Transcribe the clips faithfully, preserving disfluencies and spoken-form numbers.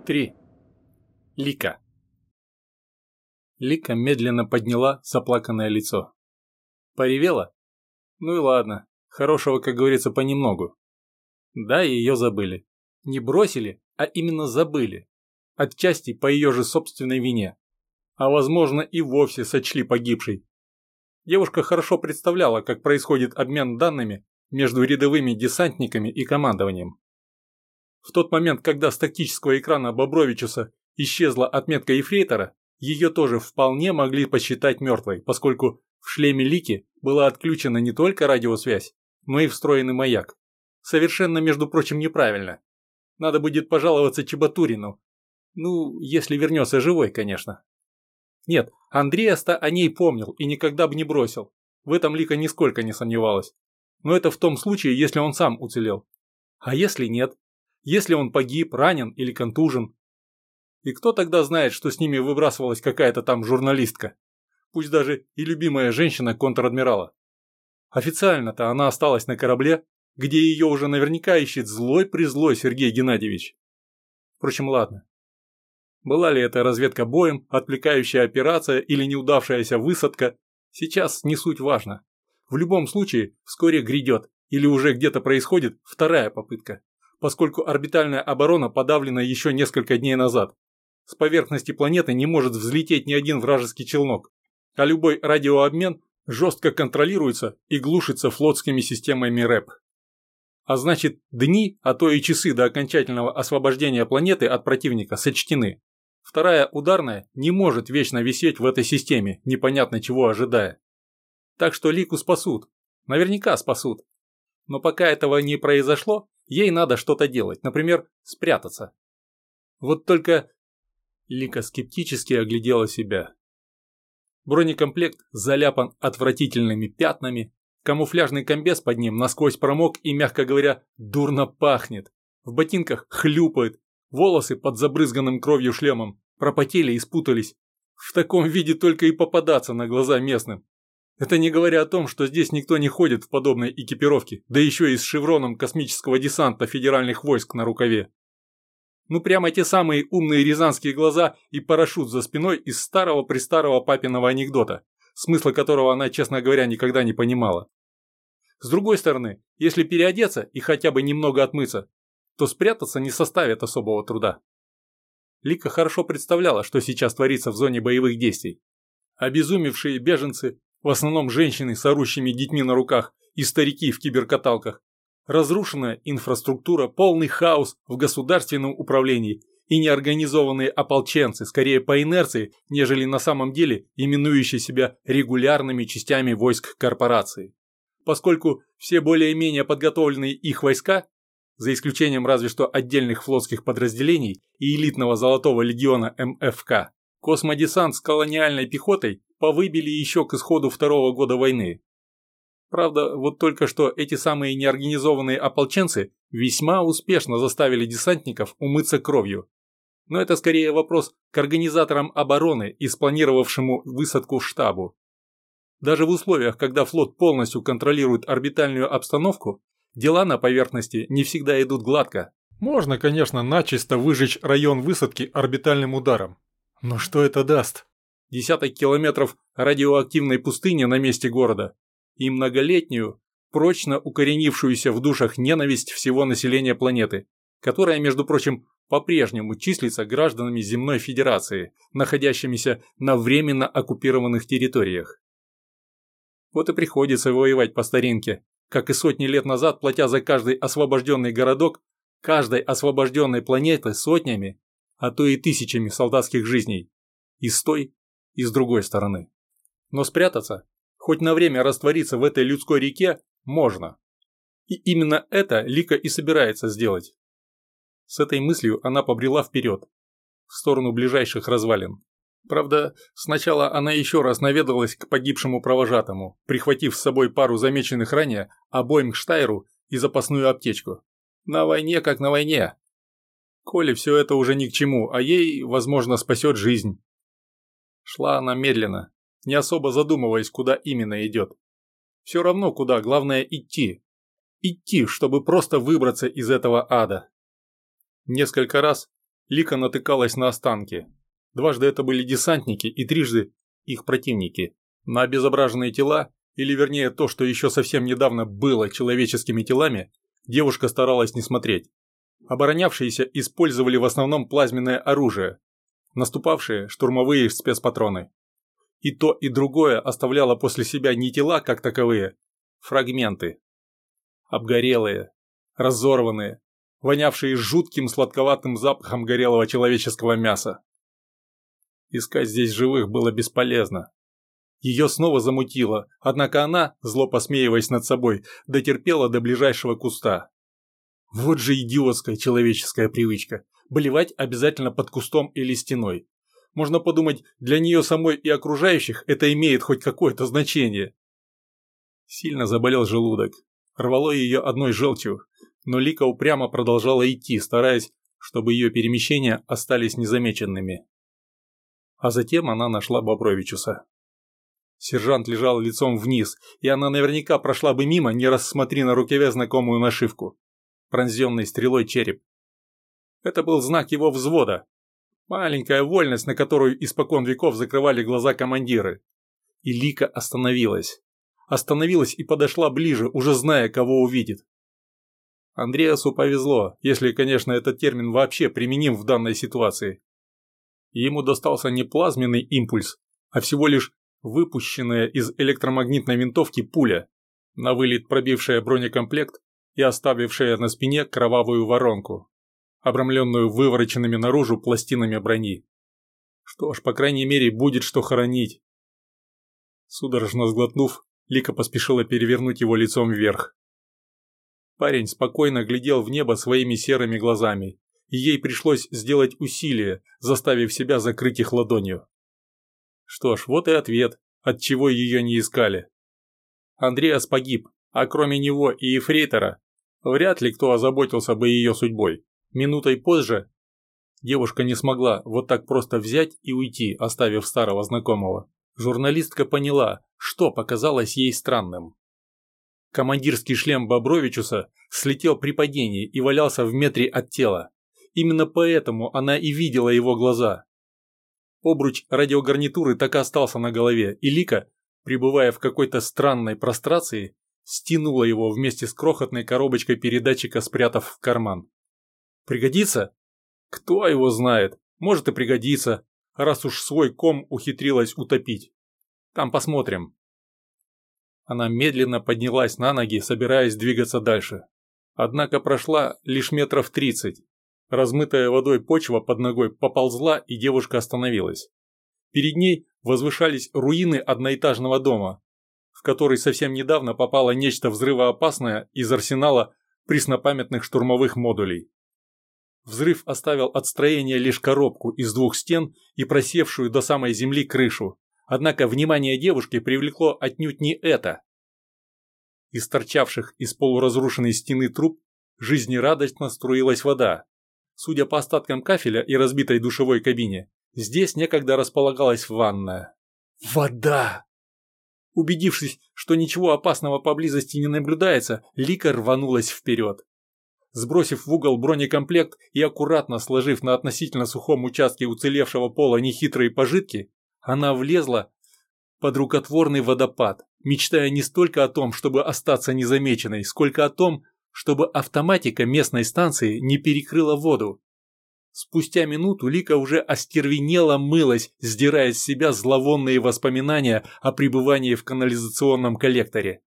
три. Лика. Лика медленно подняла заплаканное лицо. Поревела? Ну и ладно, хорошего, как говорится, понемногу. Да, ее забыли. Не бросили, а именно забыли. Отчасти по ее же собственной вине. А возможно и вовсе сочли погибшей. Девушка хорошо представляла, как происходит обмен данными между рядовыми десантниками и командованием. В тот момент, когда с тактического экрана Бобровичуса исчезла отметка ефрейтора, ее тоже вполне могли посчитать мертвой, поскольку в шлеме Лики была отключена не только радиосвязь, но и встроенный маяк. Совершенно, между прочим, неправильно. Надо будет пожаловаться Чебатурину. Ну, если вернется живой, конечно. Нет, Андреас-то о ней помнил и никогда бы не бросил. В этом Лика нисколько не сомневалась. Но это в том случае, если он сам уцелел. А если нет? Если он погиб, ранен или контужен? И кто тогда знает, что с ними выбрасывалась какая-то там журналистка? Пусть даже и любимая женщина контр-адмирала. Официально-то она осталась на корабле, где ее уже наверняка ищет злой-призлой Сергей Геннадьевич. Впрочем, ладно. Была ли это разведка боем, отвлекающая операция или неудавшаяся высадка, сейчас не суть важно. В любом случае, вскоре грядет, или уже где-то происходит вторая попытка, поскольку орбитальная оборона подавлена еще несколько дней назад. С поверхности планеты не может взлететь ни один вражеский челнок, а любой радиообмен жестко контролируется и глушится флотскими системами РЭП. А значит, дни, а то и часы до окончательного освобождения планеты от противника сочтены. Вторая ударная не может вечно висеть в этой системе, непонятно чего ожидая. Так что Лику спасут. Наверняка спасут. Но пока этого не произошло, ей надо что-то делать, например, спрятаться. Вот только Лика скептически оглядела себя. Бронекомплект заляпан отвратительными пятнами, камуфляжный комбез под ним насквозь промок и, мягко говоря, дурно пахнет. В ботинках хлюпает, волосы под забрызганным кровью шлемом пропотели и спутались. В таком виде только и попадаться на глаза местным. Это не говоря о том, что здесь никто не ходит в подобной экипировке, да еще и с шевроном космического десанта федеральных войск на рукаве. Ну прямо те самые умные рязанские глаза и парашют за спиной из старого-престарого папиного анекдота, смысла которого она, честно говоря, никогда не понимала. С другой стороны, если переодеться и хотя бы немного отмыться, то спрятаться не составит особого труда. Лика хорошо представляла, что сейчас творится в зоне боевых действий. Обезумевшие беженцы, в основном женщины с орущими детьми на руках и старики в киберкаталках, разрушенная инфраструктура, полный хаос в государственном управлении и неорганизованные ополченцы, скорее по инерции, нежели на самом деле именующие себя регулярными частями войск корпорации. Поскольку все более-менее подготовленные их войска, за исключением разве что отдельных флотских подразделений и элитного Золотого легиона эм эф ка, космодесант с колониальной пехотой повыбили еще к исходу второго года войны. Правда, вот только что эти самые неорганизованные ополченцы весьма успешно заставили десантников умыться кровью. Но это скорее вопрос к организаторам обороны и спланировавшему высадку штабу. Даже в условиях, когда флот полностью контролирует орбитальную обстановку, дела на поверхности не всегда идут гладко. Можно, конечно, начисто выжечь район высадки орбитальным ударом. Но что это даст? Десяток километров радиоактивной пустыни на месте города и многолетнюю, прочно укоренившуюся в душах ненависть всего населения планеты, которая, между прочим, по-прежнему числится гражданами Земной Федерации, находящимися на временно оккупированных территориях. Вот и приходится воевать по старинке, как и сотни лет назад, платя за каждый освобожденный городок, каждой освобожденной планеты сотнями, а то и тысячами солдатских жизней. И с той, и с другой стороны. Но спрятаться, хоть на время раствориться в этой людской реке, можно. И именно это Лика и собирается сделать. С этой мыслью она побрела вперед, в сторону ближайших развалин. Правда, сначала она еще раз наведалась к погибшему провожатому, прихватив с собой пару замеченных ранее обоим Штайру и запасную аптечку. На войне как на войне. Коли все это уже ни к чему, а ей, возможно, спасет жизнь. Шла она медленно, не особо задумываясь, куда именно идет. Все равно куда, главное идти. Идти, чтобы просто выбраться из этого ада. Несколько раз Лика натыкалась на останки. Дважды это были десантники и трижды их противники. На обезображенные тела, или вернее то, что еще совсем недавно было человеческими телами, девушка старалась не смотреть. Оборонявшиеся использовали в основном плазменное оружие, наступавшие – штурмовые спецпатроны. И то, и другое оставляло после себя не тела как таковые, фрагменты. Обгорелые, разорванные, вонявшие жутким сладковатым запахом горелого человеческого мяса. Искать здесь живых было бесполезно. Ее снова замутило, однако она, зло посмеиваясь над собой, дотерпела до ближайшего куста. Вот же идиотская человеческая привычка – блевать обязательно под кустом или стеной. Можно подумать, для нее самой и окружающих это имеет хоть какое-то значение. Сильно заболел желудок, рвало ее одной желчью, но Лика упрямо продолжала идти, стараясь, чтобы ее перемещения остались незамеченными. А затем она нашла Бобровичуса. Сержант лежал лицом вниз, и она наверняка прошла бы мимо, не рассмотри на рукаве знакомую нашивку. Пронзенный стрелой череп. Это был знак его взвода. Маленькая вольность, на которую испокон веков закрывали глаза командиры. И Лика остановилась. Остановилась и подошла ближе, уже зная, кого увидит. Андреасу повезло, если, конечно, этот термин вообще применим в данной ситуации. Ему достался не плазменный импульс, а всего лишь выпущенная из электромагнитной винтовки пуля, на вылет пробившая бронекомплект и оставившая на спине кровавую воронку, обрамленную вывороченными наружу пластинами брони. Что ж, по крайней мере, будет что хоронить. Судорожно сглотнув, Лика поспешила перевернуть его лицом вверх. Парень спокойно глядел в небо своими серыми глазами, и ей пришлось сделать усилие, заставив себя закрыть их ладонью. Что ж, вот и ответ, отчего ее не искали. Андреас погиб, а кроме него и ефрейтора, вряд ли кто озаботился бы ее судьбой. Минутой позже девушка не смогла вот так просто взять и уйти, оставив старого знакомого. Журналистка поняла, что показалось ей странным. Командирский шлем Бобровичуса слетел при падении и валялся в метре от тела. Именно поэтому она и видела его глаза. Обруч радиогарнитуры так и остался на голове, и Лика, пребывая в какой-то странной прострации, стянула его вместе с крохотной коробочкой передатчика, спрятав в карман. Пригодится? Кто его знает, может и пригодится, раз уж свой ком ухитрилась утопить. Там посмотрим. Она медленно поднялась на ноги, собираясь двигаться дальше. Однако прошла лишь метров тридцать. Размытая водой почва под ногой поползла, и девушка остановилась. Перед ней возвышались руины одноэтажного дома, в который совсем недавно попало нечто взрывоопасное из арсенала преснопамятных штурмовых модулей. Взрыв оставил от строения лишь коробку из двух стен и просевшую до самой земли крышу. Однако внимание девушки привлекло отнюдь не это. Из торчавших из полуразрушенной стены труб жизнерадостно струилась вода. Судя по остаткам кафеля и разбитой душевой кабине, здесь некогда располагалась ванная. Вода! Убедившись, что ничего опасного поблизости не наблюдается, Лика рванулась вперед. Сбросив в угол бронекомплект и аккуратно сложив на относительно сухом участке уцелевшего пола нехитрые пожитки, она влезла под рукотворный водопад, мечтая не столько о том, чтобы остаться незамеченной, сколько о том, чтобы автоматика местной станции не перекрыла воду. Спустя минуту Лика уже остервенело мылась, сдирая с себя зловонные воспоминания о пребывании в канализационном коллекторе.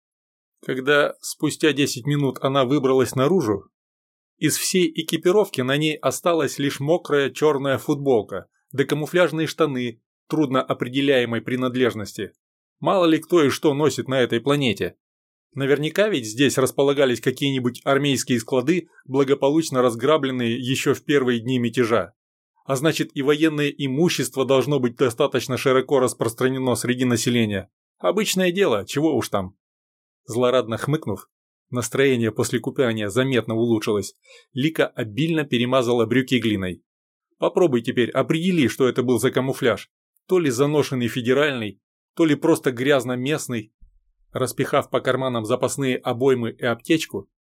Когда спустя десять минут она выбралась наружу, из всей экипировки на ней осталась лишь мокрая черная футболка, да камуфляжные штаны трудно определяемой принадлежности. Мало ли кто и что носит на этой планете. Наверняка ведь здесь располагались какие-нибудь армейские склады, благополучно разграбленные еще в первые дни мятежа. А значит, и военное имущество должно быть достаточно широко распространено среди населения. Обычное дело, чего уж там. Злорадно хмыкнув, настроение после купания заметно улучшилось. Лика обильно перемазала брюки глиной. Попробуй теперь определи, что это был за камуфляж. То ли заношенный федеральный, то ли просто грязно местный. Распихав по карманам запасные обоймы и аптечку,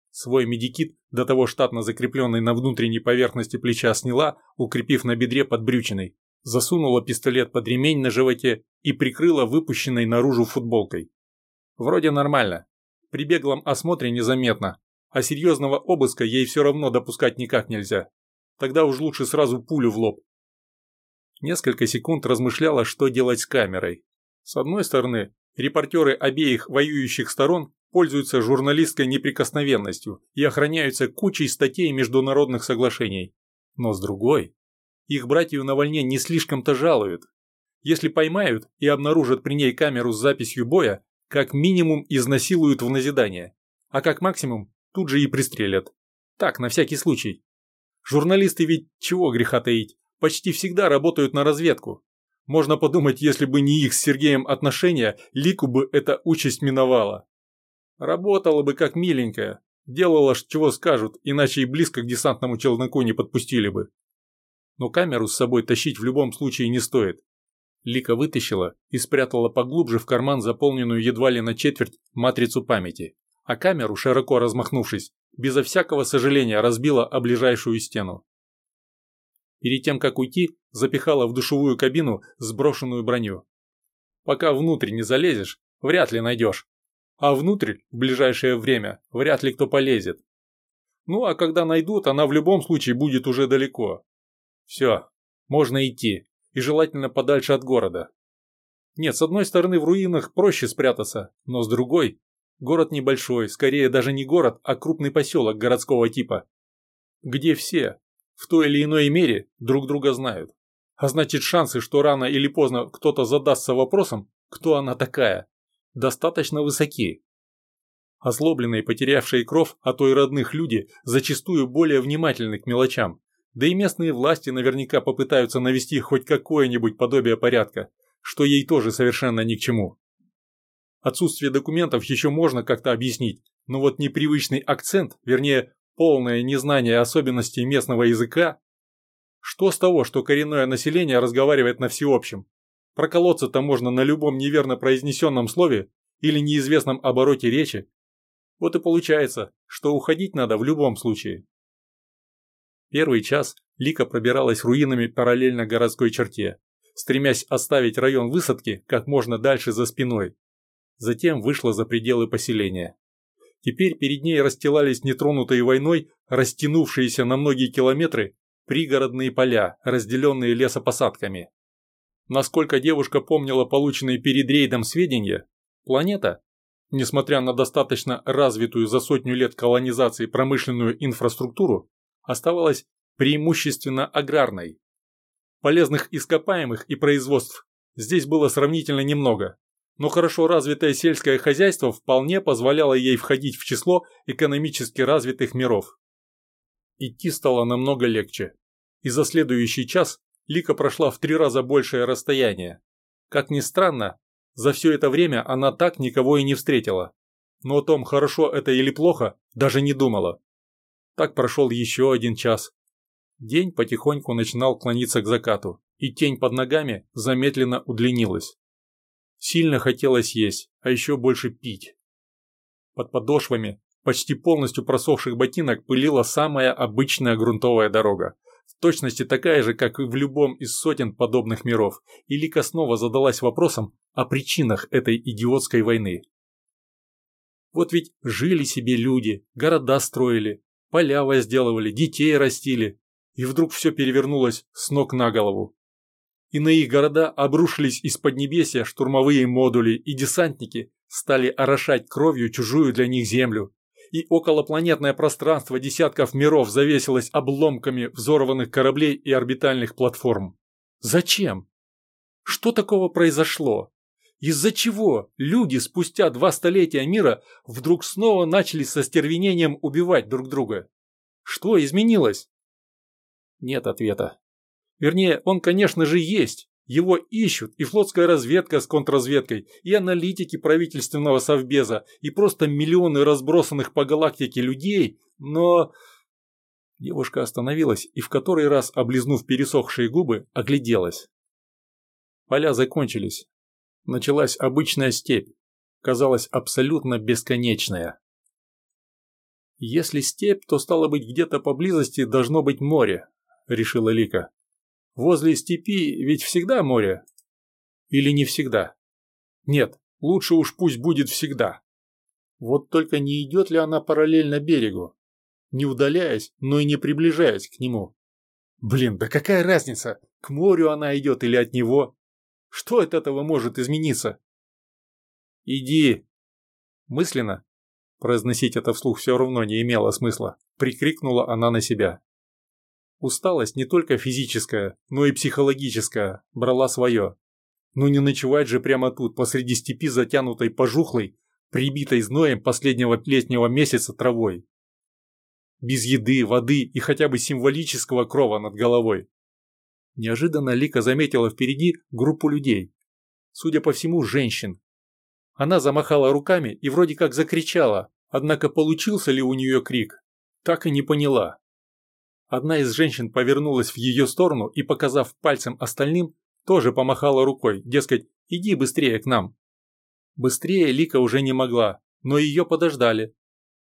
Свой медикит, до того штатно закрепленный на внутренней поверхности плеча, сняла, укрепив на бедре под брючиной, засунула пистолет под ремень на животе и прикрыла выпущенной наружу футболкой. Вроде нормально. При беглом осмотре незаметно, а серьезного обыска ей все равно допускать никак нельзя. Тогда уж лучше сразу пулю в лоб. Несколько секунд размышляла, что делать с камерой. С одной стороны, репортеры обеих воюющих сторон пользуются журналистской неприкосновенностью и охраняются кучей статей международных соглашений. Но с другой, их братью на войне не слишком-то жалуют. Если поймают и обнаружат при ней камеру с записью боя, как минимум изнасилуют в назидание, а как максимум тут же и пристрелят. Так, на всякий случай. Журналисты ведь, чего греха таить, почти всегда работают на разведку. Можно подумать, если бы не их с Сергеем отношения, Лику бы эта участь миновала. Работала бы как миленькая, делала, чего скажут, иначе и близко к десантному челноку не подпустили бы. Но камеру с собой тащить в любом случае не стоит. Лика вытащила и спрятала поглубже в карман заполненную едва ли на четверть матрицу памяти, а камеру, широко размахнувшись, безо всякого сожаления разбила о ближайшую стену. Перед тем, как уйти, запихала в душевую кабину сброшенную броню. Пока внутрь не залезешь, вряд ли найдешь. А внутрь в ближайшее время вряд ли кто полезет. Ну а когда найдут, она в любом случае будет уже далеко. Все, можно идти, и желательно подальше от города. Нет, с одной стороны в руинах проще спрятаться, но с другой, город небольшой, скорее даже не город, а крупный поселок городского типа, где все, в той или иной мере, друг друга знают. А значит, шансы, что рано или поздно кто-то задастся вопросом, кто она такая, достаточно высоки. Озлобленные, потерявшие кровь, а то и родных люди, зачастую более внимательны к мелочам. Да и местные власти наверняка попытаются навести хоть какое-нибудь подобие порядка, что ей тоже совершенно ни к чему. Отсутствие документов еще можно как-то объяснить, но вот непривычный акцент, вернее, полное незнание особенностей местного языка. Что с того, что коренное население разговаривает на всеобщем? Проколоться-то можно на любом неверно произнесенном слове или неизвестном обороте речи. Вот и получается, что уходить надо в любом случае. Первый час Лика пробиралась руинами параллельно городской черте, стремясь оставить район высадки как можно дальше за спиной. Затем вышла за пределы поселения. Теперь перед ней расстилались нетронутые войной, растянувшиеся на многие километры, пригородные поля, разделенные лесопосадками. Насколько девушка помнила полученные перед рейдом сведения, планета, несмотря на достаточно развитую за сотню лет колонизации промышленную инфраструктуру, оставалась преимущественно аграрной. Полезных ископаемых и производств здесь было сравнительно немного, но хорошо развитое сельское хозяйство вполне позволяло ей входить в число экономически развитых миров. Идти стало намного легче, и за следующий час Лика прошла в три раза большее расстояние. Как ни странно, за все это время она так никого и не встретила, но о том, хорошо это или плохо, даже не думала. Так прошел еще один час. День потихоньку начинал клониться к закату, и тень под ногами замедленно удлинилась. Сильно хотелось есть, а еще больше пить. Под подошвами почти полностью просохших ботинок пылила самая обычная грунтовая дорога, в точности такая же, как и в любом из сотен подобных миров, и Лика снова задалась вопросом о причинах этой идиотской войны. Вот ведь жили себе люди, города строили, поля возделывали, детей растили, и вдруг все перевернулось с ног на голову. И на их города обрушились из поднебесья штурмовые модули, и десантники стали орошать кровью чужую для них землю. И околопланетное пространство десятков миров завесилось обломками взорванных кораблей и орбитальных платформ. Зачем? Что такого произошло? Из-за чего люди спустя два столетия мира вдруг снова начали со стервенением убивать друг друга? Что изменилось? Нет ответа. Вернее, он, конечно же, есть. Его ищут и флотская разведка с контрразведкой, и аналитики правительственного совбеза, и просто миллионы разбросанных по галактике людей, но... Девушка остановилась и в который раз, облизнув пересохшие губы, огляделась. Поля закончились. Началась обычная степь, казалась абсолютно бесконечная. Если степь, то стало быть где-то поблизости должно быть море, решила Лика. Возле степи ведь всегда море. Или не всегда? Нет, лучше уж пусть будет всегда. Вот только не идет ли она параллельно берегу, не удаляясь, но и не приближаясь к нему? Блин, да какая разница, к морю она идет или от него? Что от этого может измениться? Иди. Мысленно, произносить это вслух все равно не имело смысла, прикрикнула она на себя. Усталость не только физическая, но и психологическая брала свое. Но не ночевать же прямо тут, посреди степи, затянутой пожухлой, прибитой зноем последнего летнего месяца травой. Без еды, воды и хотя бы символического крова над головой. Неожиданно Лика заметила впереди группу людей. Судя по всему, женщин. Она замахала руками и вроде как закричала, однако получился ли у нее крик, так и не поняла. Одна из женщин повернулась в ее сторону и, показав пальцем остальным, тоже помахала рукой, дескать, иди быстрее к нам. Быстрее Лика уже не могла, но ее подождали.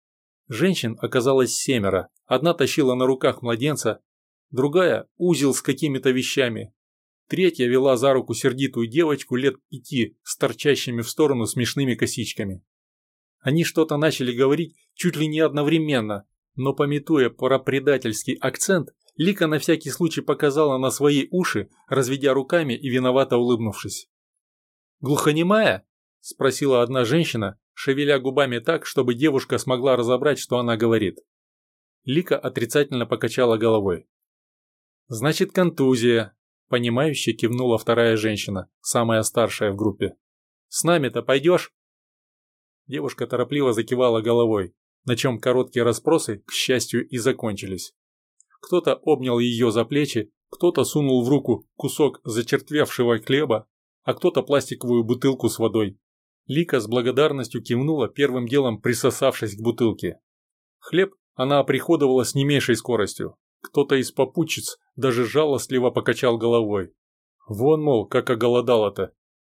Женщин оказалось семеро, одна тащила на руках младенца, другая – узел с какими-то вещами, третья вела за руку сердитую девочку лет пяти с торчащими в сторону смешными косичками. Они что-то начали говорить чуть ли не одновременно, но памятуя про предательский акцент, Лика на всякий случай показала на свои уши, разведя руками и виновато улыбнувшись. «Глухонемая?» – спросила одна женщина, шевеля губами так, чтобы девушка смогла разобрать, что она говорит. Лика отрицательно покачала головой. «Значит, контузия», – понимающе кивнула вторая женщина, самая старшая в группе. «С нами-то пойдешь?» Девушка торопливо закивала головой, на чем короткие расспросы, к счастью, и закончились. Кто-то обнял ее за плечи, кто-то сунул в руку кусок зачерствевшего хлеба, а кто-то пластиковую бутылку с водой. Лика с благодарностью кивнула, первым делом присосавшись к бутылке. Хлеб она оприходовала с не меньшей скоростью. Кто-то из попутчиц даже жалостливо покачал головой. Вон, мол, как оголодала-то.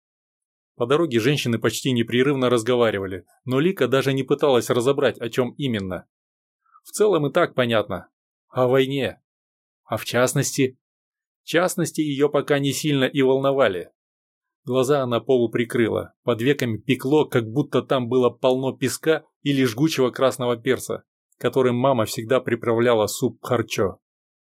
По дороге женщины почти непрерывно разговаривали, но Лика даже не пыталась разобрать, о чем именно. В целом и так понятно. О войне. А в частности? Частности ее пока не сильно и волновали. Глаза она полуприкрыла, под веками пекло, как будто там было полно песка или жгучего красного перца, которым мама всегда приправляла суп харчо.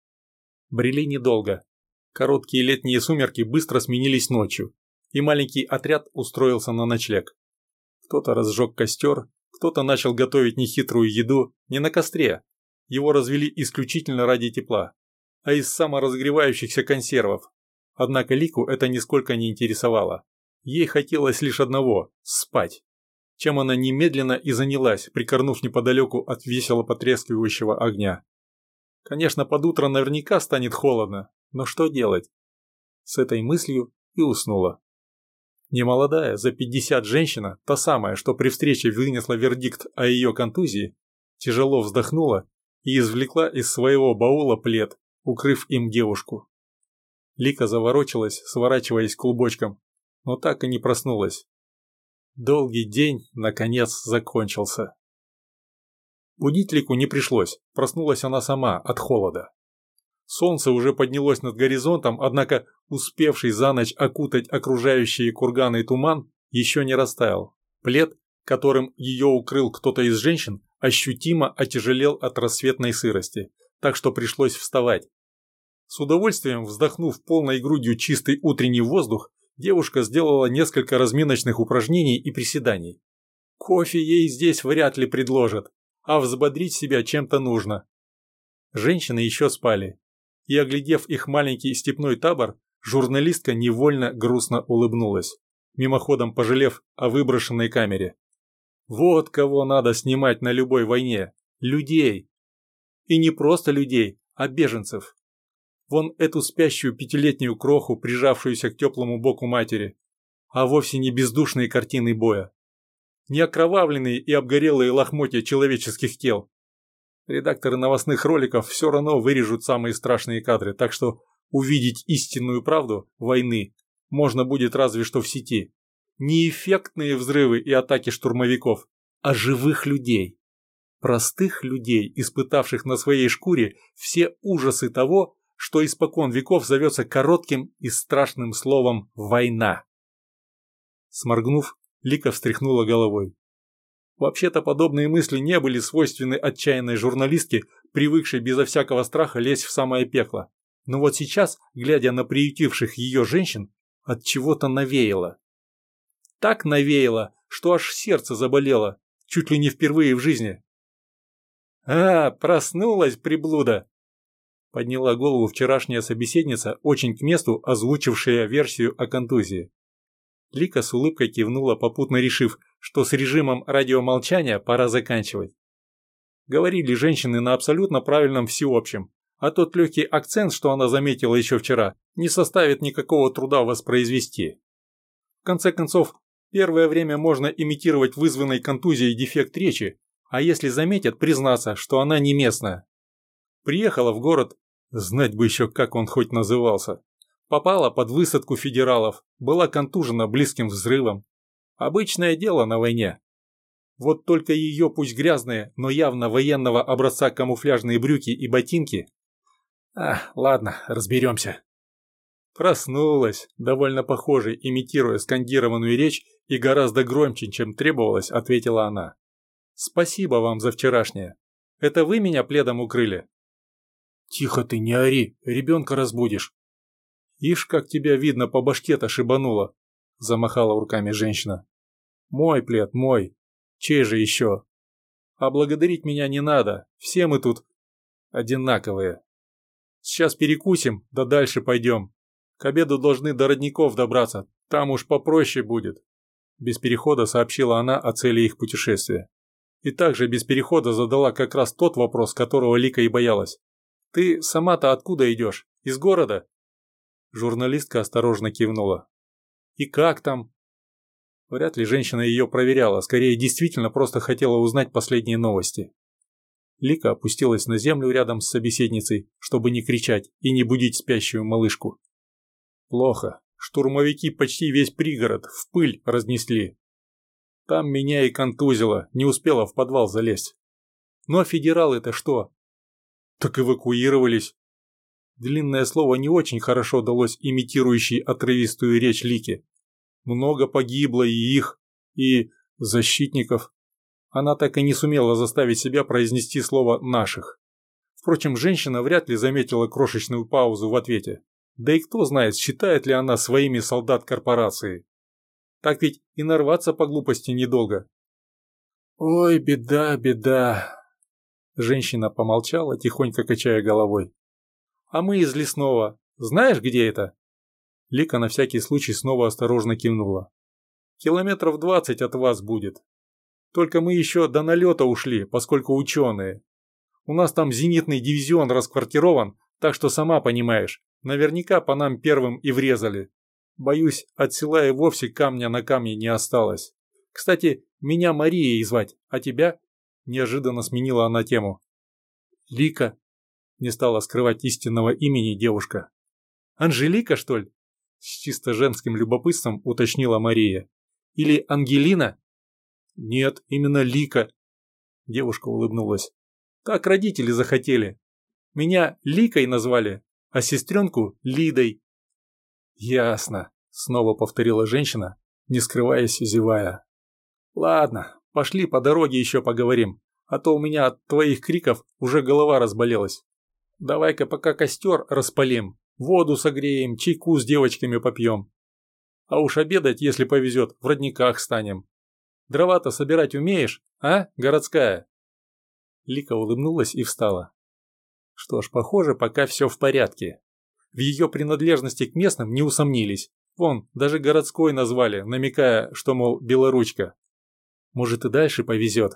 Брели недолго. Короткие летние сумерки быстро сменились ночью, и маленький отряд устроился на ночлег. Кто-то разжег костер, кто-то начал готовить нехитрую еду не на костре, его развели исключительно ради тепла, а из саморазогревающихся консервов. Однако Лику это нисколько не интересовало. Ей хотелось лишь одного – спать. Чем она немедленно и занялась, прикорнув неподалеку от весело потрескивающего огня. Конечно, под утро наверняка станет холодно, но что делать? С этой мыслью и уснула. Немолодая, за пятьдесят женщина, та самая, что при встрече вынесла вердикт о ее контузии, тяжело вздохнула и извлекла из своего баула плед, укрыв им девушку. Лика заворочилась, сворачиваясь клубочком, но так и не проснулась. Долгий день, наконец, закончился. Будить Лику не пришлось, проснулась она сама от холода. Солнце уже поднялось над горизонтом, однако успевший за ночь окутать окружающие курганы туман еще не растаял. Плед, которым ее укрыл кто-то из женщин, ощутимо отяжелел от рассветной сырости, так что пришлось вставать. С удовольствием вздохнув полной грудью чистый утренний воздух, девушка сделала несколько разминочных упражнений и приседаний. Кофе ей здесь вряд ли предложат, а взбодрить себя чем-то нужно. Женщины еще спали, и, оглядев их маленький степной табор, журналистка невольно грустно улыбнулась, мимоходом пожалев о выброшенной камере. Вот кого надо снимать на любой войне – людей. И не просто людей, а беженцев. Вон эту спящую пятилетнюю кроху, прижавшуюся к теплому боку матери, а вовсе не бездушные картины боя. Не окровавленные и обгорелые лохмотья человеческих тел. Редакторы новостных роликов все равно вырежут самые страшные кадры, так что увидеть истинную правду войны можно будет разве что в сети. Не эффектные взрывы и атаки штурмовиков, а живых людей. Простых людей, испытавших на своей шкуре все ужасы того, что испокон веков зовется коротким и страшным словом «война». Сморгнув, Лика встряхнула головой. Вообще-то подобные мысли не были свойственны отчаянной журналистке, привыкшей безо всякого страха лезть в самое пекло. Но вот сейчас, глядя на приютивших ее женщин, от чего-то навеяло. Так навеяло, что аж сердце заболело, чуть ли не впервые в жизни. «А, проснулась, приблуда!» Подняла голову вчерашняя собеседница, очень к месту озвучившая версию о контузии. Лика с улыбкой кивнула, попутно решив, что с режимом радиомолчания пора заканчивать. Говорили женщины на абсолютно правильном всеобщем, а тот легкий акцент, что она заметила еще вчера, не составит никакого труда воспроизвести. В конце концов, первое время можно имитировать вызванной контузией дефект речи, а если заметят, признаться, что она не местная. Приехала в город, знать бы еще, как он хоть назывался. Попала под высадку федералов, была контужена близким взрывом. Обычное дело на войне. Вот только ее, пусть грязные, но явно военного образца камуфляжные брюки и ботинки. А, ладно, разберемся. Проснулась, довольно похожей, имитируя скандированную речь и гораздо громче, чем требовалось, ответила она. Спасибо вам за вчерашнее. Это вы меня пледом укрыли? Тихо ты, не ори, ребенка разбудишь. Ишь, как тебя видно, по башке-то шибануло, замахала руками женщина. Мой плед, мой. Чей же еще? А благодарить меня не надо, все мы тут одинаковые. Сейчас перекусим, да дальше пойдем. К обеду должны до родников добраться, там уж попроще будет. Без перехода сообщила она о цели их путешествия. И также без перехода задала как раз тот вопрос, которого Лика и боялась. «Ты сама-то откуда идешь? Из города?» Журналистка осторожно кивнула. «И как там?» Вряд ли женщина ее проверяла, скорее действительно просто хотела узнать последние новости. Лика опустилась на землю рядом с собеседницей, чтобы не кричать и не будить спящую малышку. «Плохо. Штурмовики почти весь пригород в пыль разнесли. Там меня и контузило, не успела в подвал залезть. Ну а федералы-то что?» «Так эвакуировались». Длинное слово не очень хорошо далось имитирующей отрывистую речь Лике. Много погибло и их, и защитников. Она так и не сумела заставить себя произнести слово «наших». Впрочем, женщина вряд ли заметила крошечную паузу в ответе. Да и кто знает, считает ли она своими солдат корпорации. Так ведь и нарваться по глупости недолго. «Ой, беда, беда!» Женщина помолчала, тихонько качая головой. «А мы из лесного. Знаешь, где это?» Лика на всякий случай снова осторожно кивнула. «Километров двадцать от вас будет. Только мы еще до налета ушли, поскольку ученые. У нас там зенитный дивизион расквартирован, так что сама понимаешь, наверняка по нам первым и врезали. Боюсь, от села и вовсе камня на камне не осталось. Кстати, меня Марией звать, а тебя?» Неожиданно сменила она тему. «Лика», — не стала скрывать истинного имени девушка. «Анжелика, что ли?» — с чисто женским любопытством уточнила Мария. «Или Ангелина?» «Нет, именно Лика», — девушка улыбнулась. «Так родители захотели. Меня Ликой назвали, а сестренку Лидой». «Ясно», — снова повторила женщина, не скрываясь, зевая. «Ладно, пошли по дороге еще поговорим, а то у меня от твоих криков уже голова разболелась. Давай-ка пока костер распалим, воду согреем, чайку с девочками попьем. А уж обедать, если повезет, в родниках станем. Дрова-то собирать умеешь, а, городская?» Лика улыбнулась и встала. Что ж, похоже, пока все в порядке. В ее принадлежности к местным не усомнились. Вон, даже городской назвали, намекая, что, мол, белоручка. Может, и дальше повезет.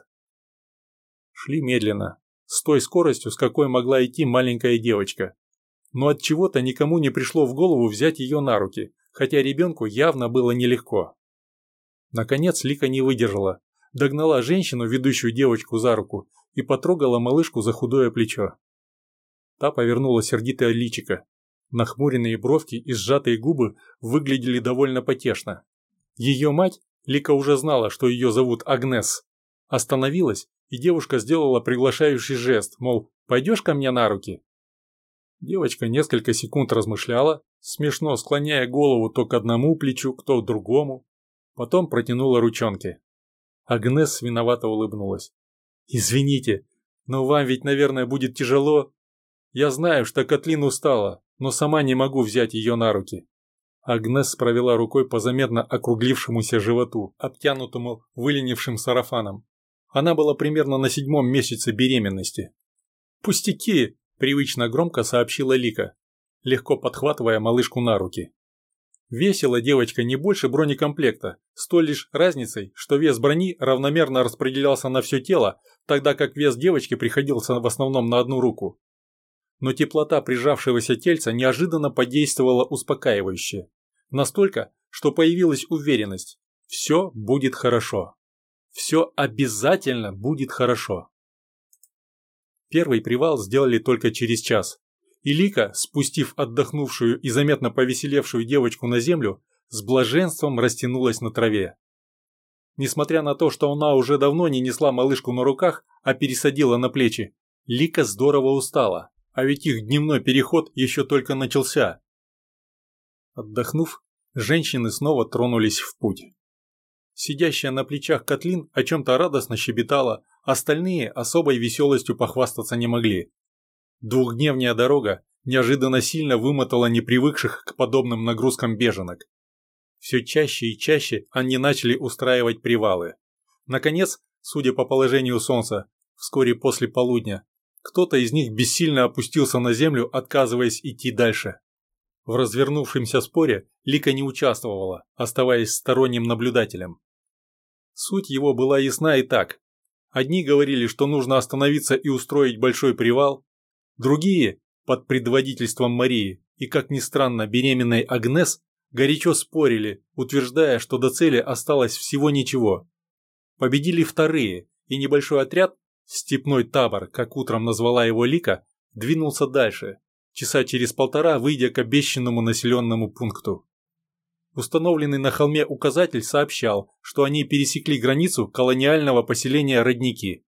Шли медленно, с той скоростью, с какой могла идти маленькая девочка. Но от чего-то никому не пришло в голову взять ее на руки, хотя ребенку явно было нелегко. Наконец Лика не выдержала, догнала женщину, ведущую девочку за руку, и потрогала малышку за худое плечо. Та повернула сердитое личико. Нахмуренные бровки и сжатые губы выглядели довольно потешно. Ее мать, Лика уже знала, что ее зовут Агнес, остановилась и девушка сделала приглашающий жест, мол, пойдешь ко мне на руки? Девочка несколько секунд размышляла, смешно склоняя голову то к одному плечу, то к другому, потом протянула ручонки. Агнес виновато улыбнулась. «Извините, но вам ведь, наверное, будет тяжело. Я знаю, что Катлин устала, но сама не могу взять ее на руки». Агнес провела рукой по заметно округлившемуся животу, обтянутому выленившим сарафаном. Она была примерно на седьмом месяце беременности. «Пустяки!» – привычно громко сообщила Лика, легко подхватывая малышку на руки. Весила девочка не больше бронекомплекта, с той лишь разницей, что вес брони равномерно распределялся на все тело, тогда как вес девочки приходился в основном на одну руку. Но теплота прижавшегося тельца неожиданно подействовала успокаивающе. Настолько, что появилась уверенность – все будет хорошо. Все обязательно будет хорошо. Первый привал сделали только через час. И Лика, спустив отдохнувшую и заметно повеселевшую девочку на землю, с блаженством растянулась на траве. Несмотря на то, что она уже давно не несла малышку на руках, а пересадила на плечи, Лика здорово устала, а ведь их дневной переход еще только начался. Отдохнув, женщины снова тронулись в путь. Сидящая на плечах Катлин о чем-то радостно щебетала, остальные особой веселостью похвастаться не могли. Двухдневная дорога неожиданно сильно вымотала непривыкших к подобным нагрузкам беженок. Все чаще и чаще они начали устраивать привалы. Наконец, судя по положению солнца, вскоре после полудня, кто-то из них бессильно опустился на землю, отказываясь идти дальше. В развернувшемся споре Лика не участвовала, оставаясь сторонним наблюдателем. Суть его была ясна и так. Одни говорили, что нужно остановиться и устроить большой привал, другие, под предводительством Марии и, как ни странно, беременной Агнес, горячо спорили, утверждая, что до цели осталось всего ничего. Победили вторые, и небольшой отряд, степной табор, как утром назвала его Лика, двинулся дальше, часа через полтора выйдя к обещанному населенному пункту. Установленный на холме указатель сообщал, что они пересекли границу колониального поселения Родники.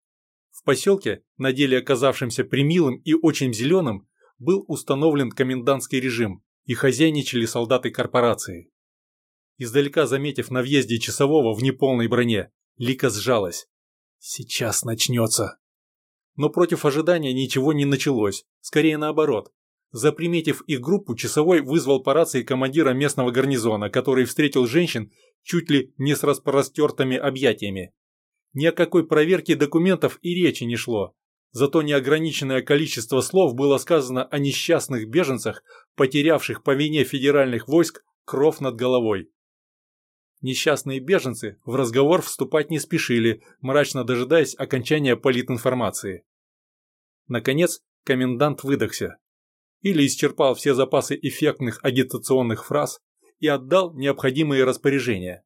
В поселке, на деле оказавшемся примилым и очень зеленым, был установлен комендантский режим, и хозяйничали солдаты корпорации. Издалека заметив на въезде часового в неполной броне, Лика сжалась. Сейчас начнется. Но против ожидания ничего не началось, скорее наоборот. Заприметив их группу, часовой вызвал по рации командира местного гарнизона, который встретил женщин чуть ли не с распростертыми объятиями. Ни о какой проверке документов и речи не шло. Зато неограниченное количество слов было сказано о несчастных беженцах, потерявших по вине федеральных войск кров над головой. Несчастные беженцы в разговор вступать не спешили, мрачно дожидаясь окончания политинформации. Наконец, комендант выдохся. Или исчерпал все запасы эффектных агитационных фраз и отдал необходимые распоряжения.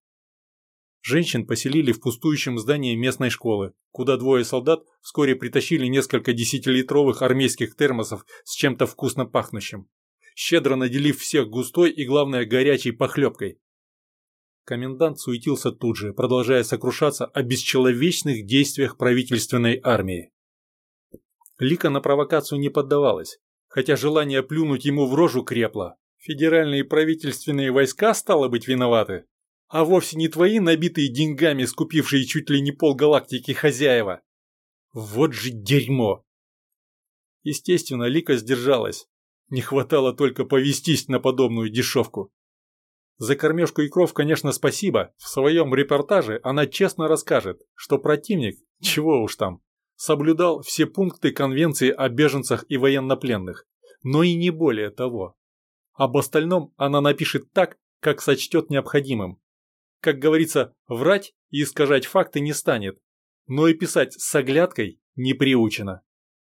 Женщин поселили в пустующем здании местной школы, куда двое солдат вскоре притащили несколько десятилитровых армейских термосов с чем-то вкусно пахнущим, щедро наделив всех густой и, главное, горячей похлебкой. Комендант суетился тут же, продолжая сокрушаться о бесчеловечных действиях правительственной армии. Лика на провокацию не поддавалась, хотя желание плюнуть ему в рожу крепло. Федеральные правительственные войска, стало быть, виноваты, а вовсе не твои набитые деньгами, скупившие чуть ли не полгалактики хозяева. Вот же дерьмо! Естественно, Лика сдержалась. Не хватало только повестись на подобную дешевку. За кормежку и кров, конечно, спасибо. В своем репортаже она честно расскажет, что противник, чего уж там, соблюдал все пункты Конвенции о беженцах и военнопленных, но и не более того. Об остальном она напишет так, как сочтет необходимым. Как говорится, врать и искажать факты не станет, но и писать с оглядкой не приучено.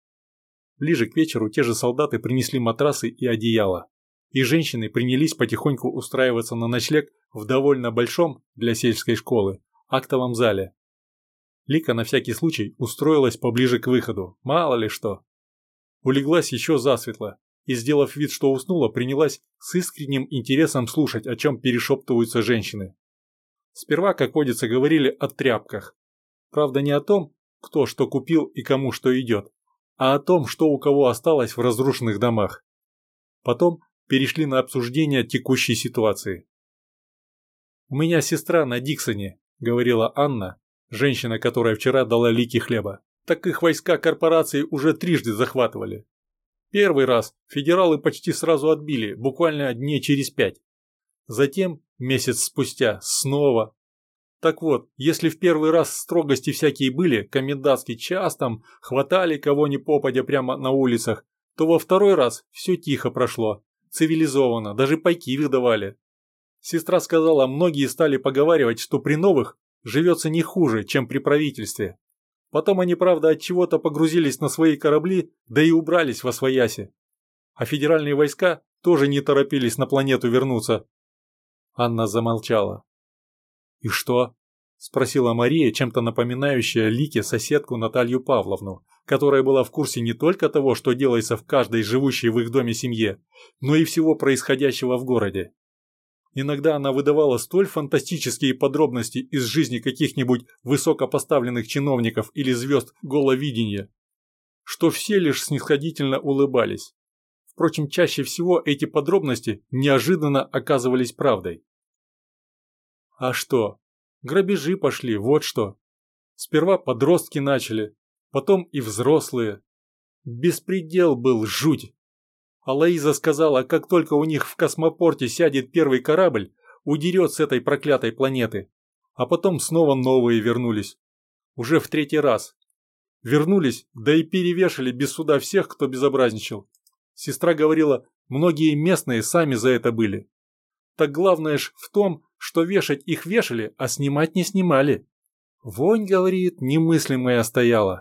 Ближе к вечеру те же солдаты принесли матрасы и одеяла, и женщины принялись потихоньку устраиваться на ночлег в довольно большом, для сельской школы, актовом зале. Лика на всякий случай устроилась поближе к выходу, мало ли что. Улеглась еще засветло и, сделав вид, что уснула, принялась с искренним интересом слушать, о чем перешептываются женщины. Сперва, как водится, говорили о тряпках. Правда, не о том, кто что купил и кому что идет, а о том, что у кого осталось в разрушенных домах. Потом перешли на обсуждение текущей ситуации. «У меня сестра на Диксоне», — говорила Анна, женщина, которая вчера дала Лике хлеба. «Так их войска корпорации уже трижды захватывали. Первый раз федералы почти сразу отбили, буквально дней через пять. Затем, месяц спустя, снова. Так вот, если в первый раз строгости всякие были, комендантский час там, хватали кого ни попадя прямо на улицах, то во второй раз все тихо прошло, цивилизованно, даже пайки выдавали. Сестра сказала, многие стали поговаривать, что при новых живется не хуже, чем при правительстве. Потом они, правда, от чего-то погрузились на свои корабли, да и убрались восвояси. А федеральные войска тоже не торопились на планету вернуться». Анна замолчала. «И что?» – спросила Мария, чем-то напоминающая Лике соседку Наталью Павловну, которая была в курсе не только того, что делается в каждой живущей в их доме семье, но и всего происходящего в городе. Иногда она выдавала столь фантастические подробности из жизни каких-нибудь высокопоставленных чиновников или звезд головидения, что все лишь снисходительно улыбались. Впрочем, чаще всего эти подробности неожиданно оказывались правдой. А что? Грабежи пошли, вот что. Сперва подростки начали, потом и взрослые. Беспредел был, жуть. А Лоиза сказала, как только у них в космопорте сядет первый корабль, удерет с этой проклятой планеты. А потом снова новые вернулись. Уже в третий раз. Вернулись, да и перевешали без суда всех, кто безобразничал. Сестра говорила, многие местные сами за это были. Так главное ж в том, что вешать их вешали, а снимать не снимали. Вонь, говорит, немыслимая стояла.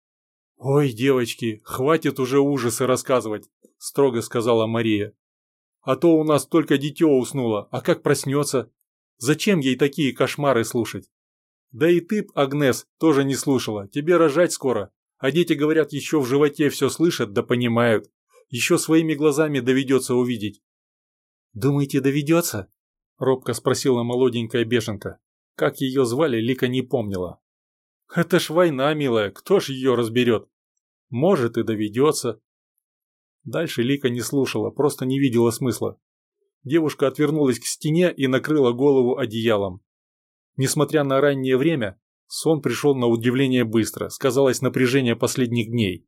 «Ой, девочки, хватит уже ужасы рассказывать», – строго сказала Мария. «А то у нас только дитё уснуло, а как проснется? Зачем ей такие кошмары слушать? Да и ты, Агнес, тоже не слушала, тебе рожать скоро, а дети, говорят, еще в животе все слышат да понимают. Еще своими глазами доведется увидеть». «Думаете, доведется?» – робко спросила молоденькая беженка. Как ее звали, Лика не помнила. «Это ж война, милая, кто ж ее разберет? Может, и доведется». Дальше Лика не слушала, просто не видела смысла. Девушка отвернулась к стене и накрыла голову одеялом. Несмотря на раннее время, сон пришел на удивление быстро, сказалось напряжение последних дней.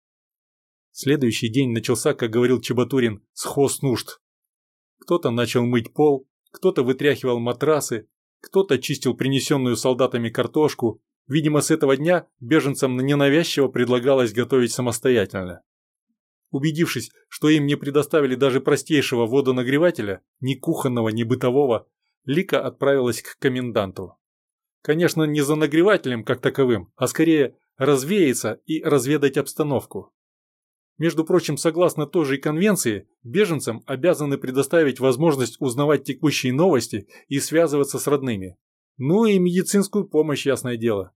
Следующий день начался, как говорил Чеботурин, с хознужд. Кто-то начал мыть пол, кто-то вытряхивал матрасы, кто-то чистил принесенную солдатами картошку. Видимо, с этого дня беженцам ненавязчиво предлагалось готовить самостоятельно. Убедившись, что им не предоставили даже простейшего водонагревателя, ни кухонного, ни бытового, Лика отправилась к коменданту. Конечно, не за нагревателем как таковым, а скорее развеяться и разведать обстановку. Между прочим, согласно той же конвенции, беженцам обязаны предоставить возможность узнавать текущие новости и связываться с родными. Ну и медицинскую помощь, ясное дело.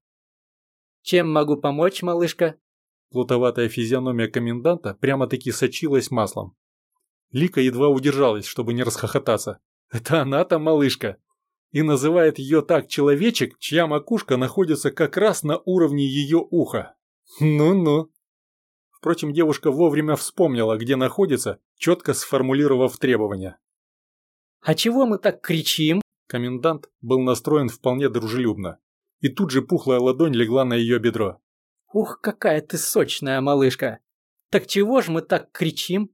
«Чем могу помочь, малышка?» Плутоватая физиономия коменданта прямо-таки сочилась маслом. Лика едва удержалась, чтобы не расхохотаться. Это она-то малышка. И называет ее так человечек, чья макушка находится как раз на уровне ее уха. Ну-ну. Впрочем, девушка вовремя вспомнила, где находится, четко сформулировав требования. «А чего мы так кричим?» Комендант был настроен вполне дружелюбно. И тут же пухлая ладонь легла на ее бедро. «Ух, какая ты сочная, малышка! Так чего ж мы так кричим?»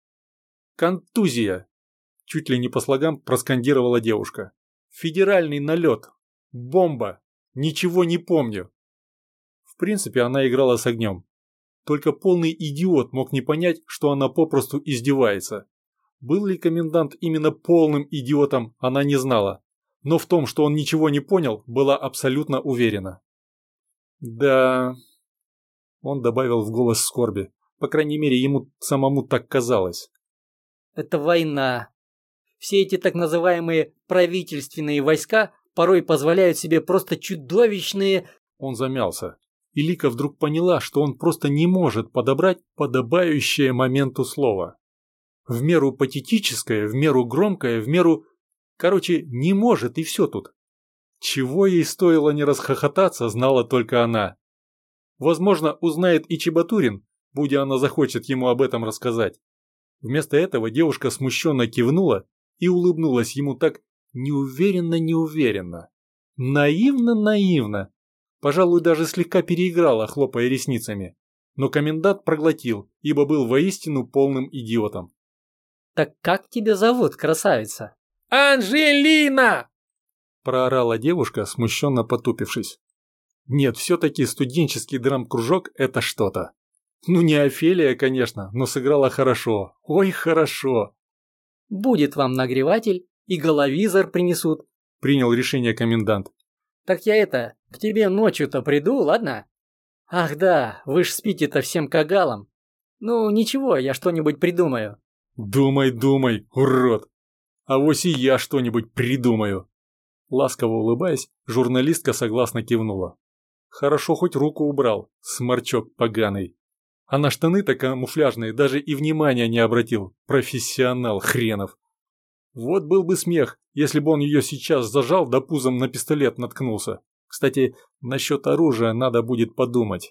«Контузия!» Чуть ли не по слогам проскандировала девушка. «Федеральный налет! Бомба! Ничего не помню!» В принципе, она играла с огнем. Только полный идиот мог не понять, что она попросту издевается. Был ли комендант именно полным идиотом, она не знала. Но в том, что он ничего не понял, была абсолютно уверена. «Да...» Он добавил в голос скорби. По крайней мере, ему самому так казалось. «Это война. Все эти так называемые правительственные войска порой позволяют себе просто чудовищные...» Он замялся. И Лика вдруг поняла, что он просто не может подобрать подобающее моменту слово. В меру патетическое, в меру громкое, в меру... Короче, не может, и все тут. Чего ей стоило не расхохотаться, знала только она. Возможно, узнает и Чеботурин, будь она захочет ему об этом рассказать. Вместо этого девушка смущенно кивнула и улыбнулась ему так неуверенно-неуверенно. Наивно-наивно. Пожалуй, даже слегка переиграла, хлопая ресницами. Но комендант проглотил, ибо был воистину полным идиотом. «Так как тебя зовут, красавица?» «Анжелина!» проорала девушка, смущенно потупившись. Нет, все-таки студенческий драм-кружок – это что-то. Ну, не Офелия, конечно, но сыграла хорошо. Ой, хорошо. «Будет вам нагреватель, и головизор принесут», – принял решение комендант. «Так я это, к тебе ночью-то приду, ладно? Ах да, вы ж спите-то всем кагалом. Ну, ничего, я что-нибудь придумаю». «Думай, думай, урод! Авось и я что-нибудь придумаю!» Ласково улыбаясь, журналистка согласно кивнула. Хорошо хоть руку убрал, сморчок поганый. А на штаны-то камуфляжные даже и внимания не обратил. Профессионал хренов. Вот был бы смех, если бы он ее сейчас зажал да пузом на пистолет наткнулся. Кстати, насчет оружия надо будет подумать.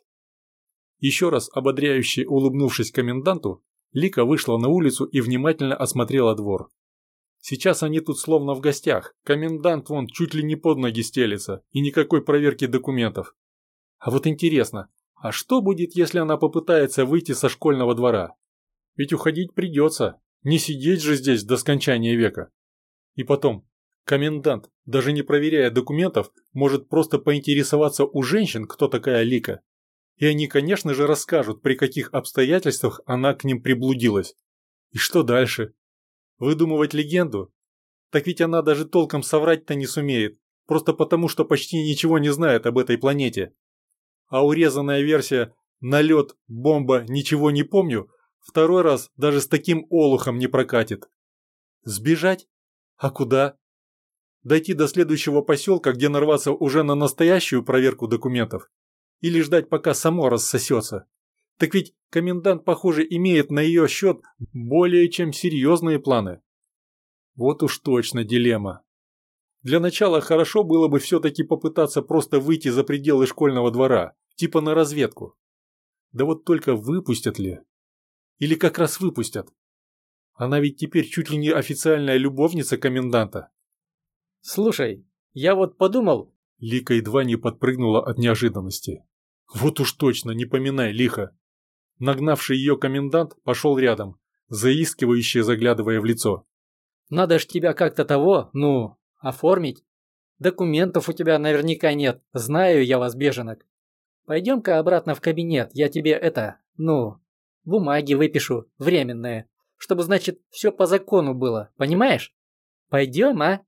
Еще раз ободряюще улыбнувшись коменданту, Лика вышла на улицу и внимательно осмотрела двор. Сейчас они тут словно в гостях, комендант вон чуть ли не под ноги стелется, и никакой проверки документов. А вот интересно, а что будет, если она попытается выйти со школьного двора? Ведь уходить придется, не сидеть же здесь до скончания века. И потом, комендант, даже не проверяя документов, может просто поинтересоваться у женщин, кто такая Лика. И они, конечно же, расскажут, при каких обстоятельствах она к ним приблудилась. И что дальше? Выдумывать легенду? Так ведь она даже толком соврать-то не сумеет, просто потому, что почти ничего не знает об этой планете. А урезанная версия «налет, бомба, ничего не помню» второй раз даже с таким олухом не прокатит. Сбежать? А куда? Дойти до следующего поселка, где нарваться уже на настоящую проверку документов? Или ждать, пока само рассосется? Так ведь комендант, похоже, имеет на ее счет более чем серьезные планы. Вот уж точно дилемма. Для начала хорошо было бы все-таки попытаться просто выйти за пределы школьного двора, типа на разведку. Да вот только выпустят ли? Или как раз выпустят? Она ведь теперь чуть ли не официальная любовница коменданта. «Слушай, я вот подумал...» Лика едва не подпрыгнула от неожиданности. Вот уж точно, не поминай лихо. Нагнавший ее комендант пошел рядом, заискивающе заглядывая в лицо. «Надо ж тебя как-то того, ну, оформить. Документов у тебя наверняка нет, знаю я вас, беженок. Пойдем-ка обратно в кабинет, я тебе это, ну, бумаги выпишу, временные, чтобы, значит, все по закону было, понимаешь? Пойдем, а?»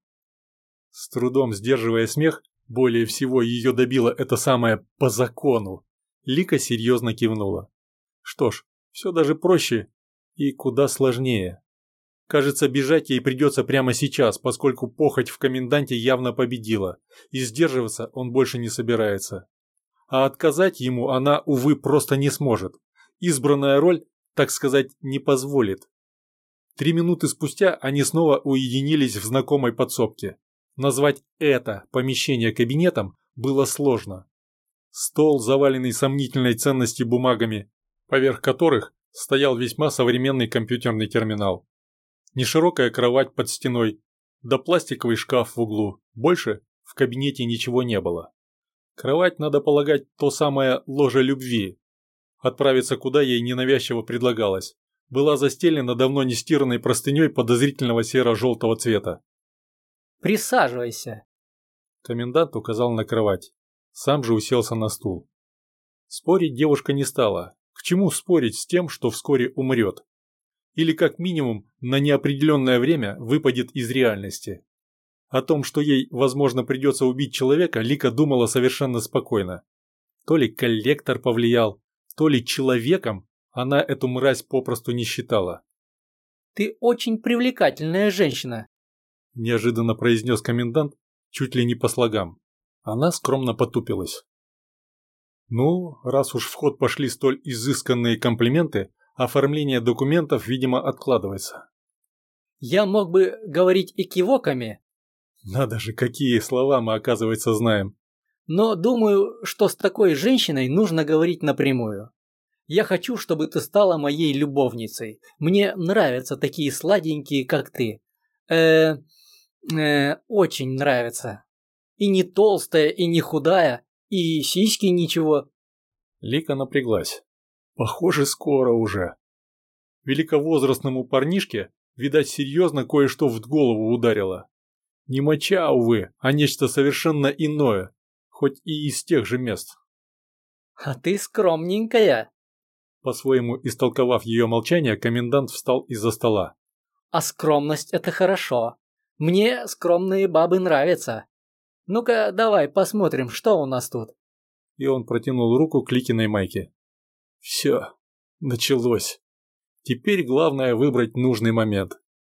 С трудом сдерживая смех, более всего ее добило это самое «по закону». Лика серьезно кивнула. Что ж, все даже проще и куда сложнее. Кажется, бежать ей придется прямо сейчас, поскольку похоть в коменданте явно победила, и сдерживаться он больше не собирается. А отказать ему она, увы, просто не сможет. Избранная роль, так сказать, не позволит. Три минуты спустя они снова уединились в знакомой подсобке. Назвать это помещение кабинетом было сложно. Стол, заваленный сомнительной ценности бумагами, поверх которых стоял весьма современный компьютерный терминал. Неширокая кровать под стеной, да пластиковый шкаф в углу. Больше в кабинете ничего не было. Кровать, надо полагать, то самое ложе любви. Отправиться куда ей ненавязчиво предлагалось. Была застелена давно не стиранной простыней подозрительного серо-желтого цвета. «Присаживайся». Комендант указал на кровать. Сам же уселся на стул. Спорить девушка не стала. К чему спорить с тем, что вскоре умрет? Или как минимум на неопределенное время выпадет из реальности. О том, что ей, возможно, придется убить человека, Лика думала совершенно спокойно. То ли коллектор повлиял, то ли человеком она эту мразь попросту не считала. «Ты очень привлекательная женщина», – неожиданно произнес комендант, чуть ли не по слогам. Она скромно потупилась. Ну, раз уж в ход пошли столь изысканные комплименты, оформление документов, видимо, откладывается. «Я мог бы говорить экивоками». Надо же, какие слова мы, оказывается, знаем. Но думаю, что с такой женщиной нужно говорить напрямую. Я хочу, чтобы ты стала моей любовницей. Мне нравятся такие сладенькие, как ты. Э, э, очень нравятся. И не толстая, и не худая, и сиськи ничего. Лика напряглась. Похоже, скоро уже. Великовозрастному парнишке, видать, серьезно кое-что в голову ударило. Не моча, увы, а нечто совершенно иное, хоть и из тех же мест. А ты скромненькая. По-своему истолковав ее молчание, комендант встал из-за стола. А скромность – это хорошо. Мне скромные бабы нравятся. Ну-ка, давай посмотрим, что у нас тут. И он протянул руку к Ликиной майке. Все, началось. Теперь главное выбрать нужный момент.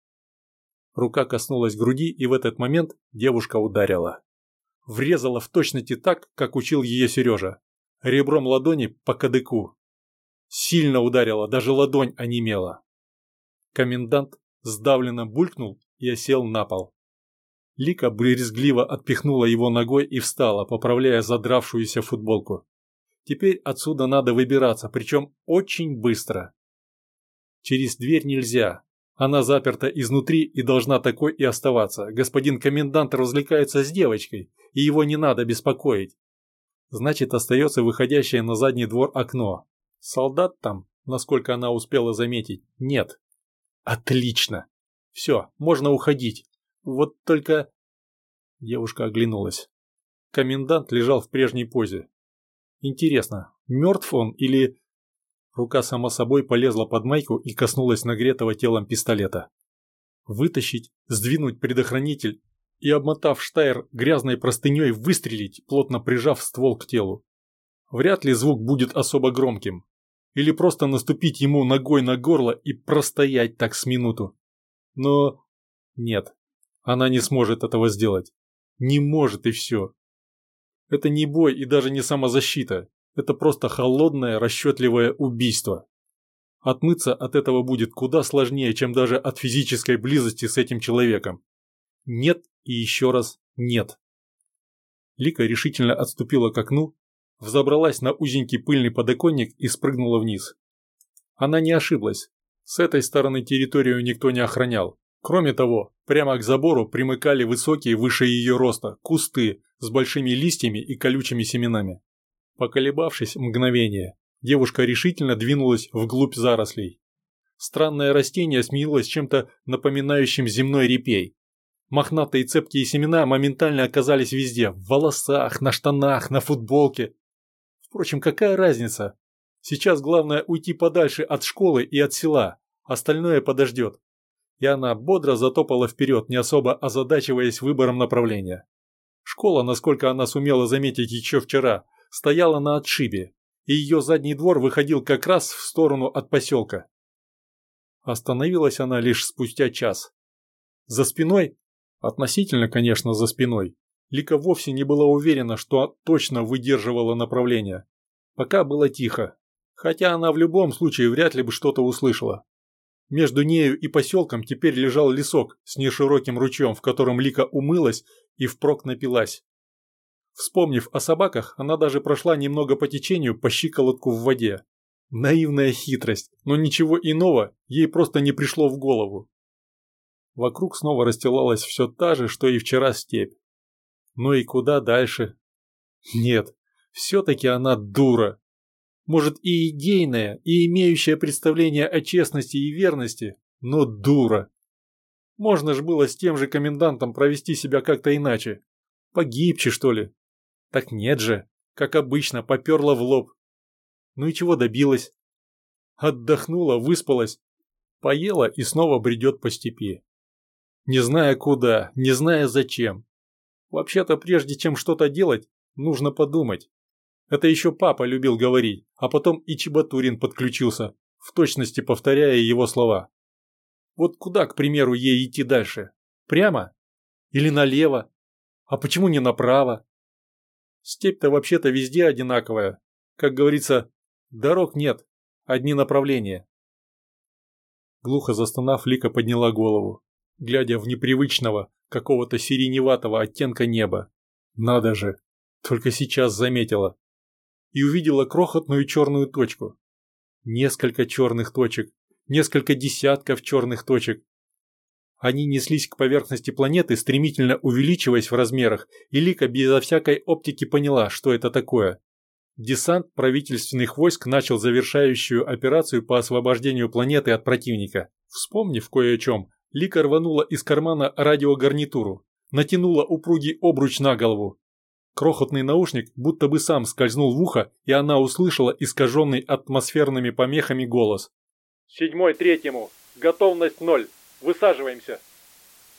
Рука коснулась груди, и в этот момент девушка ударила. Врезала в точности так, как учил ее Сережа. Ребром ладони по кадыку. Сильно ударила, даже ладонь онемела. Комендант сдавленно булькнул и осел на пол. Лика брезгливо отпихнула его ногой и встала, поправляя задравшуюся футболку. Теперь отсюда надо выбираться, причем очень быстро. Через дверь нельзя. Она заперта изнутри и должна такой и оставаться. Господин комендант развлекается с девочкой, и его не надо беспокоить. Значит, остается выходящее на задний двор окно. Солдат там, насколько она успела заметить, нет. Отлично. Все, можно уходить. Вот только... Девушка оглянулась. Комендант лежал в прежней позе. Интересно, мертв он или... Рука сама собой полезла под майку и коснулась нагретого телом пистолета. Вытащить, сдвинуть предохранитель и, обмотав штайр грязной простыней, выстрелить, плотно прижав ствол к телу. Вряд ли звук будет особо громким. Или просто наступить ему ногой на горло и простоять так с минуту. Но... нет, она не сможет этого сделать. Не может и все. Это не бой и даже не самозащита. Это просто холодное, расчетливое убийство. Отмыться от этого будет куда сложнее, чем даже от физической близости с этим человеком. Нет и еще раз нет. Лика решительно отступила к окну, взобралась на узенький пыльный подоконник и спрыгнула вниз. Она не ошиблась. С этой стороны территорию никто не охранял. Кроме того, прямо к забору примыкали высокие выше ее роста кусты с большими листьями и колючими семенами. Поколебавшись мгновение, девушка решительно двинулась вглубь зарослей. Странное растение сменилось чем-то напоминающим земной репей. Мохнатые цепкие семена моментально оказались везде – в волосах, на штанах, на футболке. Впрочем, какая разница? Сейчас главное уйти подальше от школы и от села, остальное подождет. И она бодро затопала вперед, не особо озадачиваясь выбором направления. Школа, насколько она сумела заметить еще вчера, стояла на отшибе, и ее задний двор выходил как раз в сторону от поселка. Остановилась она лишь спустя час. За спиной, относительно, конечно, за спиной, Лика вовсе не была уверена, что точно выдерживала направление. Пока было тихо, хотя она в любом случае вряд ли бы что-то услышала. Между нею и поселком теперь лежал лесок с нешироким ручьем, в котором Лика умылась и впрок напилась. Вспомнив о собаках, она даже прошла немного по течению по щиколотку в воде. Наивная хитрость, но ничего иного ей просто не пришло в голову. Вокруг снова расстилалась все та же, что и вчера степь. Ну и куда дальше? Нет, все-таки она дура. Может, и идейная, и имеющая представление о честности и верности, но дура. Можно ж было с тем же комендантом провести себя как-то иначе. Погибче, что ли? Так нет же, как обычно, поперла в лоб. Ну и чего добилась? Отдохнула, выспалась, поела и снова бредет по степи. Не зная куда, не зная зачем. Вообще-то, прежде чем что-то делать, нужно подумать. Это еще папа любил говорить, а потом и Чебатурин подключился, в точности повторяя его слова. Вот куда, к примеру, ей идти дальше? Прямо? Или налево? А почему не направо? Степь-то вообще-то везде одинаковая. Как говорится, дорог нет, одни направления. Глухо застонав, Лика подняла голову, глядя в непривычного, какого-то сиреневатого оттенка неба. Надо же, Только сейчас заметила. И увидела крохотную черную точку. Несколько черных точек, несколько десятков черных точек. Они неслись к поверхности планеты, стремительно увеличиваясь в размерах, и Лика безо всякой оптики поняла, что это такое. Десант правительственных войск начал завершающую операцию по освобождению планеты от противника. Вспомнив кое о чем, Лика рванула из кармана радиогарнитуру, натянула упругий обруч на голову. Крохотный наушник будто бы сам скользнул в ухо, и она услышала искаженный атмосферными помехами голос. «Седьмой третьему. Готовность ноль. Высаживаемся».